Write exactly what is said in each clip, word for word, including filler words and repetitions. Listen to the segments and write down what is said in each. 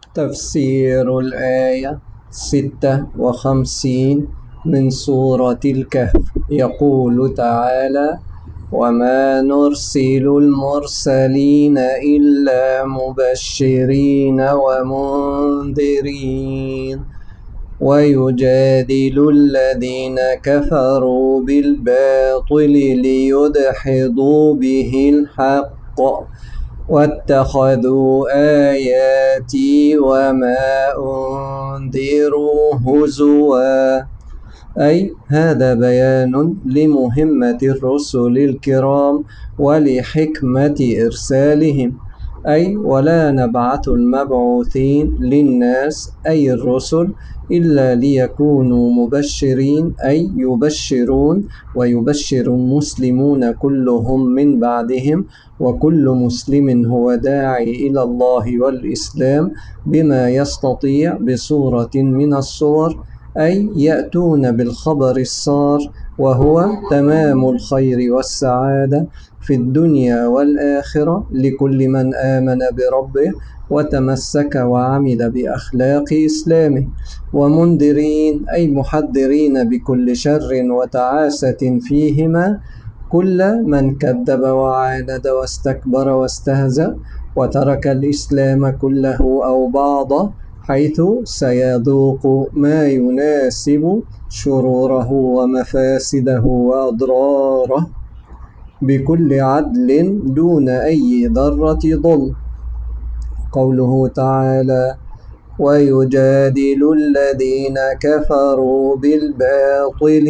تفسير الآية ستة وخمسين من سورة الكهف. يقول تعالى: وما نرسل المرسلين إلا مبشرين ومنذرين ويجادل الذين كفروا بالباطل ليدحضوا به الحق واتخذوا آياتي وما أنذروا هزوا. أي هذا بيان لمهمة الرسل الكرام ولحكمة إرسالهم. أي ولا نبعث المبعوثين للناس أي الرسل إلا ليكونوا مبشرين، أي يبشرون، ويبشر المسلمون كلهم من بعدهم، وكل مسلم هو داعي إلى الله والإسلام بما يستطيع بصورة من الصور، أي يأتون بالخبر السار وهو تمام الخير والسعادة في الدنيا والآخرة لكل من آمن بربه وتمسك وعمل بأخلاق إسلامه. ومنذرين أي محذرين بكل شر وتعاسة فيهما كل من كذب وعاند واستكبر واستهزأ وترك الإسلام كله أو بعضه، حيث سيذوق ما يناسب شروره ومفاسده وأضراره بكل عدل دون أي ذرة ظلم. قوله تعالى: ويجادل الذين كفروا بالباطل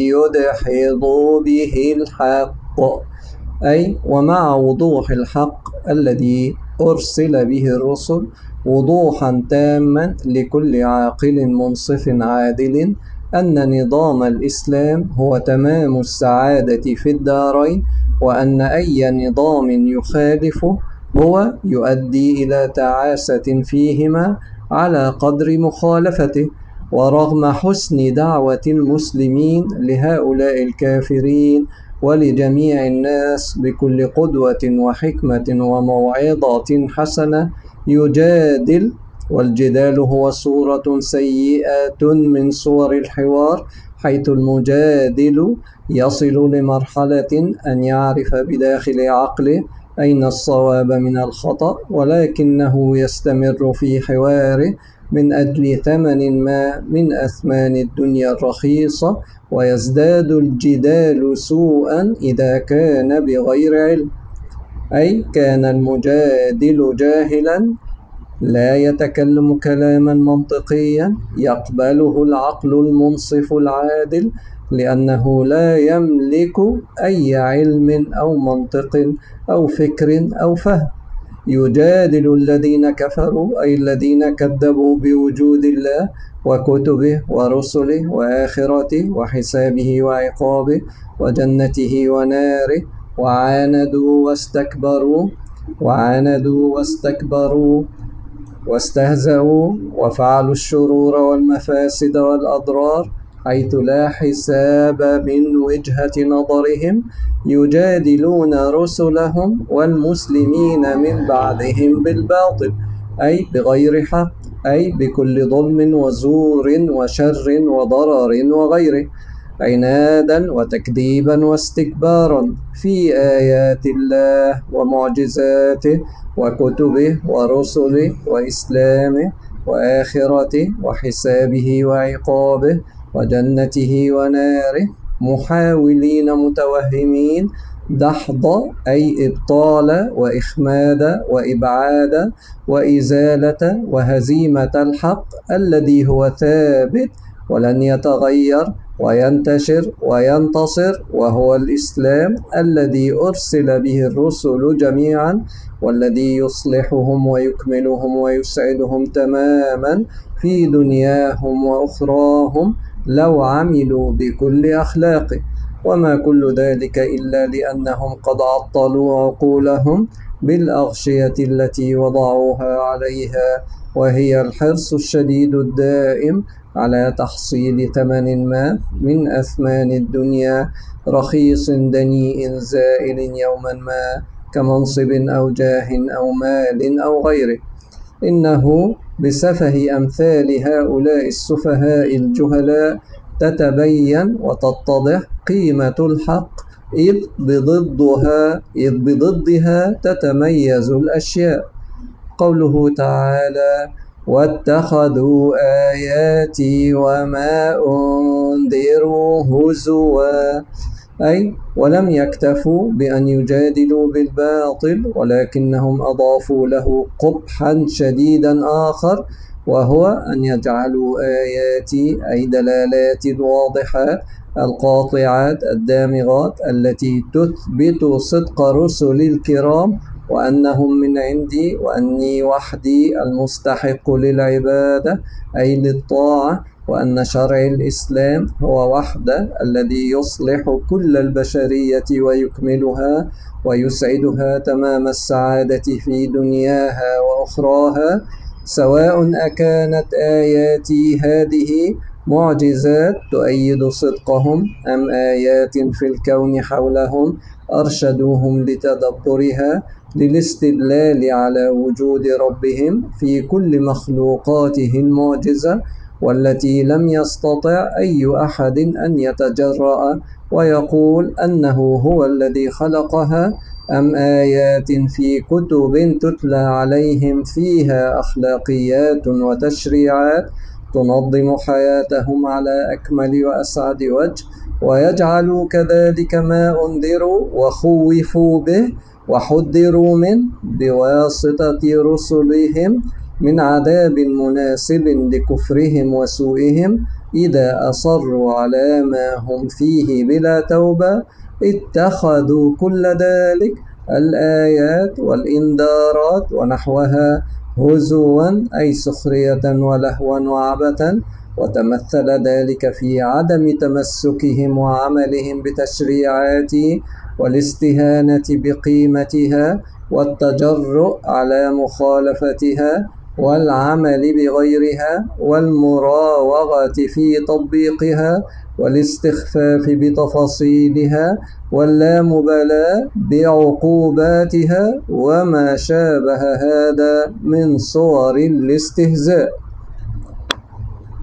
ليدحضوا به الحق، أي ومع وضوح الحق الذي أرسل به الرسل وضوحا تاما لكل عاقل منصف عادل أن نظام الإسلام هو تمام السعادة في الدارين، وأن أي نظام يخالفه هو يؤدي إلى تعاسة فيهما على قدر مخالفته. ورغم حسن دعوة المسلمين لهؤلاء الكافرين ولجميع الناس بكل قدوة وحكمة وموعظة حسنة يجادل، والجدال هو صورة سيئة من صور الحوار، حيث المجادل يصل لمرحلة أن يعرف بداخل عقله أين الصواب من الخطأ، ولكنه يستمر في حواره من أجل ثمن ما من أثمان الدنيا الرخيصة، ويزداد الجدال سوءا إذا كان بغير علم. أي كان المجادل جاهلا لا يتكلم كلاما منطقيا يقبله العقل المنصف العادل، لأنه لا يملك أي علم أو منطق أو فكر أو فهم. يجادل الذين كفروا أي الذين كذبوا بوجود الله وكتبه ورسله وآخرته وحسابه وعقابه وجنته وناره، وعاندوا واستكبروا وعاندوا واستكبروا واستهزأوا وفعلوا الشرور والمفاسد والأضرار حيث لا حساب من وجهة نظرهم، يجادلون رسلهم والمسلمين من بعدهم بالباطل، أي بغير حق، أي بكل ظلم وزور وشر وضرر وغيره، عنادا وتكذيبا واستكبارا في آيات الله ومعجزاته وكتبه ورسله وإسلامه وآخرته وحسابه وعقابه وجنته وناره، محاولين متوهمين دحض أي إبطال وإخماد وإبعاد وإزالة وهزيمة الحق الذي هو ثابت ولن يتغير وينتشر وينتصر، وهو الإسلام الذي أرسل به الرسل جميعا، والذي يصلحهم ويكملهم ويسعدهم تماما في دنياهم وأخراهم لو عملوا بكل أخلاقه. وما كل ذلك إلا لأنهم قد عطلوا عقولهم بالأغشية التي وضعوها عليها، وهي الحرص الشديد الدائم على تحصيل ثمن ما من أثمان الدنيا رخيص دنيء زائل يوما ما، كمنصب أو جاه أو مال أو غيره. إنه بسفه أمثال هؤلاء السفهاء الجهلاء تتبين وتتضح قيمة الحق، إذ بضدها إذ بضدها تتميز الأشياء. قوله تعالى: واتخذوا آياتي وما أنذروا هزوا، أي ولم يكتفوا بأن يجادلوا بالباطل، ولكنهم أضافوا له قبحا شديدا آخر، وهو أن يجعلوا آياتي أي دلالات الواضحات القاطعات الدامغات التي تثبت صدق رسل الكرام وأنهم من عندي وأني وحدي المستحق للعبادة أي للطاعة، وأن شرع الإسلام هو وحده الذي يصلح كل البشرية ويكملها ويسعدها تمام السعادة في دنياها وأخراها، سواء أكانت آياتي هذه معجزات تؤيد صدقهم أم آيات في الكون حولهم أرشدوهم لتدبرها للاستدلال على وجود ربهم في كل مخلوقاته المعجزة، والتي لم يستطع أي أحد أن يتجرأ ويقول أنه هو الذي خلقها، أم آيات في كتب تتلى عليهم فيها أخلاقيات وتشريعات تنظم حياتهم على أكمل وأسعد وجه، ويجعل كذلك ما أنذروا وخوفوا به وحذروا منه بواسطة رسلهم من عذاب مناسب لكفرهم وسوءهم إذا أصروا على ما هم فيه بلا توبة، اتخذوا كل ذلك الآيات والإنذارات ونحوها هزوا أي سخرية ولهوا وعبثا، وتمثل ذلك في عدم تمسكهم وعملهم بتشريعات والاستهانة بقيمتها والتجرؤ على مخالفتها والعمل بغيرها والمراوغة في تطبيقها والاستخفاف بتفاصيلها واللامبالاة بعقوباتها وما شابه هذا من صور الاستهزاء.